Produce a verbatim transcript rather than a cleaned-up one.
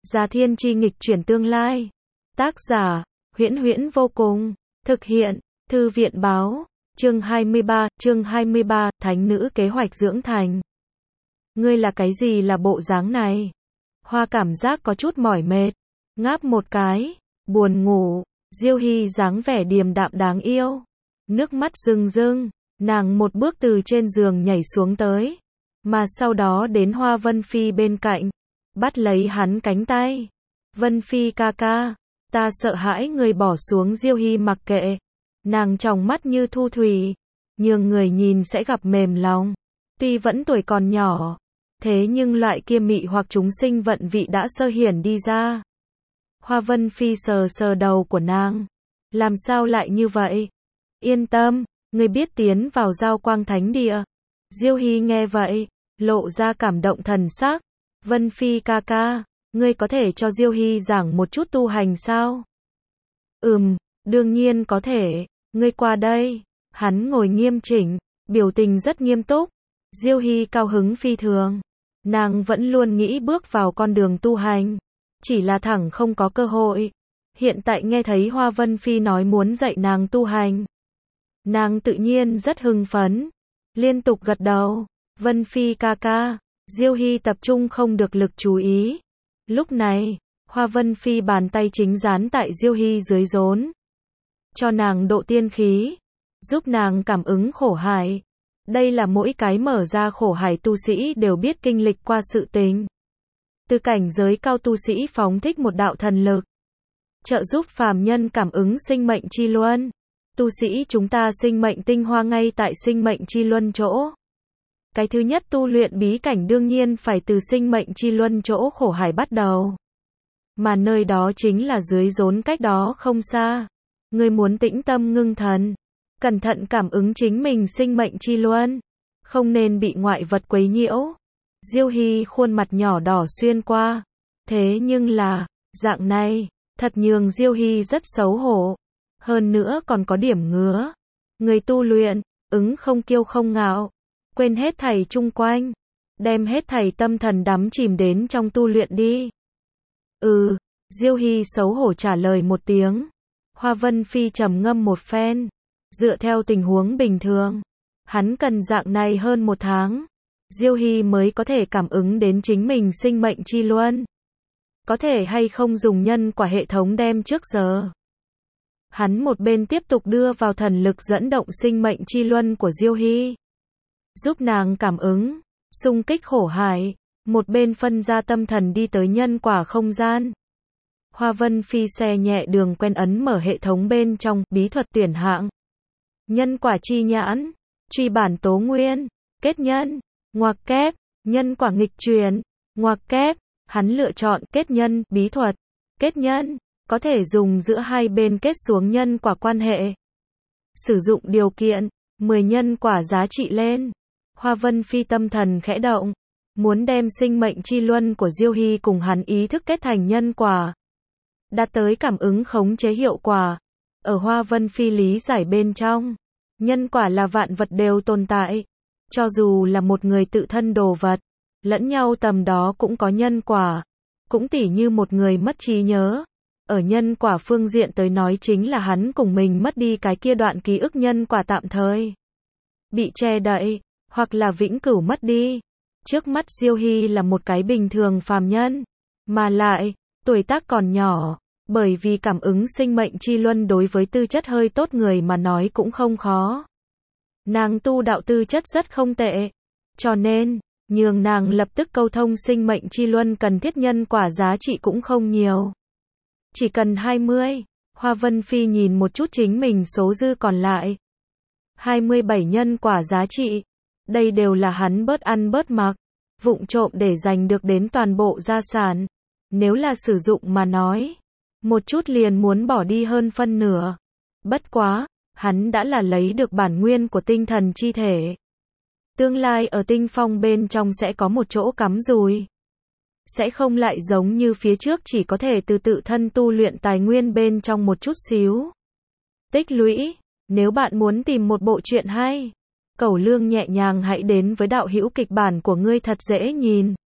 Già Thiên Chi nghịch chuyển tương lai. Tác giả, Huyễn Huyễn vô cùng. Thực hiện, Thư viện báo. Chương hai mươi ba, chương hai mươi ba, Thánh nữ kế hoạch dưỡng thành. Ngươi là cái gì là bộ dáng này? Hoa cảm giác có chút mỏi mệt. Ngáp một cái, buồn ngủ. Diêu Hy dáng vẻ điềm đạm đáng yêu. Nước mắt rưng rưng, nàng một bước từ trên giường nhảy xuống tới. Mà sau đó đến Hoa Vân Phi bên cạnh. Bắt lấy hắn cánh tay. Vân Phi ca ca, ta sợ hãi người bỏ xuống. Diêu Hy mặc kệ. Nàng tròng mắt như thu thủy. Nhường người nhìn sẽ gặp mềm lòng. Tuy vẫn tuổi còn nhỏ. Thế nhưng loại kia mị hoặc chúng sinh vận vị đã sơ hiển đi ra. Hoa Vân Phi sờ sờ đầu của nàng. Làm sao lại như vậy? Yên tâm, người biết tiến vào Giao Quang Thánh Địa. Diêu Hy nghe vậy, lộ ra cảm động thần sắc. Vân Phi ca ca, ngươi có thể cho Diêu Hy giảng một chút tu hành sao? Ừm, đương nhiên có thể, ngươi qua đây. Hắn ngồi nghiêm chỉnh, biểu tình rất nghiêm túc. Diêu Hy cao hứng phi thường. Nàng vẫn luôn nghĩ bước vào con đường tu hành. Chỉ là thẳng không có cơ hội. Hiện tại nghe thấy Hoa Vân Phi nói muốn dạy nàng tu hành. Nàng tự nhiên rất hưng phấn. Liên tục gật đầu. Vân Phi ca ca. Diêu Hy tập trung không được lực chú ý. Lúc này, Hoa Vân Phi bàn tay chính dán tại Diêu Hy dưới rốn. Cho nàng độ tiên khí. Giúp nàng cảm ứng khổ hải. Đây là mỗi cái mở ra khổ hải tu sĩ đều biết kinh lịch qua sự tình. Từ cảnh giới cao tu sĩ phóng thích một đạo thần lực. Trợ giúp phàm nhân cảm ứng sinh mệnh chi luân. Tu sĩ chúng ta sinh mệnh tinh hoa ngay tại sinh mệnh chi luân chỗ. Cái thứ nhất tu luyện bí cảnh đương nhiên phải từ sinh mệnh chi luân chỗ khổ hải bắt đầu. Mà nơi đó chính là dưới rốn cách đó không xa. Ngươi muốn tĩnh tâm ngưng thần. Cẩn thận cảm ứng chính mình sinh mệnh chi luân. Không nên bị ngoại vật quấy nhiễu. Diêu Hy khuôn mặt nhỏ đỏ xuyên qua. Thế nhưng là, dạng này, thật nhường Diêu Hy rất xấu hổ. Hơn nữa còn có điểm ngứa. Người tu luyện, ứng không kiêu không ngạo. Quên hết thảy chung quanh. Đem hết thảy tâm thần đắm chìm đến trong tu luyện đi. Ừ, Diêu Hy xấu hổ trả lời một tiếng. Hoa Vân Phi trầm ngâm một phen. Dựa theo tình huống bình thường, hắn cần dạng này hơn một tháng. Diêu Hy mới có thể cảm ứng đến chính mình sinh mệnh chi luân. Có thể hay không dùng nhân quả hệ thống đem trước giờ. Hắn một bên tiếp tục đưa vào thần lực dẫn động sinh mệnh chi luân của Diêu Hy. Giúp nàng cảm ứng, xung kích khổ hải. Một bên phân ra tâm thần đi tới nhân quả không gian. Hoa Vân Phi xe nhẹ đường quen ấn mở hệ thống bên trong, bí thuật tuyển hạng. Nhân quả chi nhãn, truy bản tố nguyên, kết nhân, ngoặc kép, nhân quả nghịch chuyển, ngoặc kép, hắn lựa chọn kết nhân, bí thuật, kết nhân, có thể dùng giữa hai bên kết xuống nhân quả quan hệ. Sử dụng điều kiện, mười nhân quả giá trị lên. Hoa Vân Phi tâm thần khẽ động, muốn đem sinh mệnh chi luân của Diêu Hy cùng hắn ý thức kết thành nhân quả. Đạt tới cảm ứng khống chế hiệu quả. Ở Hoa Vân Phi lý giải bên trong, nhân quả là vạn vật đều tồn tại. Cho dù là một người tự thân đồ vật, lẫn nhau tầm đó cũng có nhân quả. Cũng tỉ như một người mất trí nhớ. Ở nhân quả phương diện tới nói chính là hắn cùng mình mất đi cái kia đoạn ký ức nhân quả tạm thời. Bị che đậy, hoặc là vĩnh cửu mất đi. Trước mắt Diêu Hy là một cái bình thường phàm nhân. Mà lại, tuổi tác còn nhỏ. Bởi vì cảm ứng sinh mệnh chi luân đối với tư chất hơi tốt người mà nói cũng không khó. Nàng tu đạo tư chất rất không tệ. Cho nên, nhường nàng lập tức câu thông sinh mệnh chi luân cần thiết nhân quả giá trị cũng không nhiều. Chỉ cần hai mươi. Hoa Vân Phi nhìn một chút chính mình số dư còn lại. hai mươi bảy nhân quả giá trị. Đây đều là hắn bớt ăn bớt mặc. Vụng trộm để giành được đến toàn bộ gia sản. Nếu là sử dụng mà nói. Một chút liền muốn bỏ đi hơn phân nửa. Bất quá, hắn đã là lấy được bản nguyên của tinh thần chi thể. Tương lai ở tinh phong bên trong sẽ có một chỗ cắm dùi. Sẽ không lại giống như phía trước chỉ có thể từ tự thân tu luyện tài nguyên bên trong một chút xíu. Tích lũy, nếu bạn muốn tìm một bộ truyện hay, Cẩu Lương nhẹ nhàng hãy đến với đạo hữu kịch bản của ngươi thật dễ nhìn.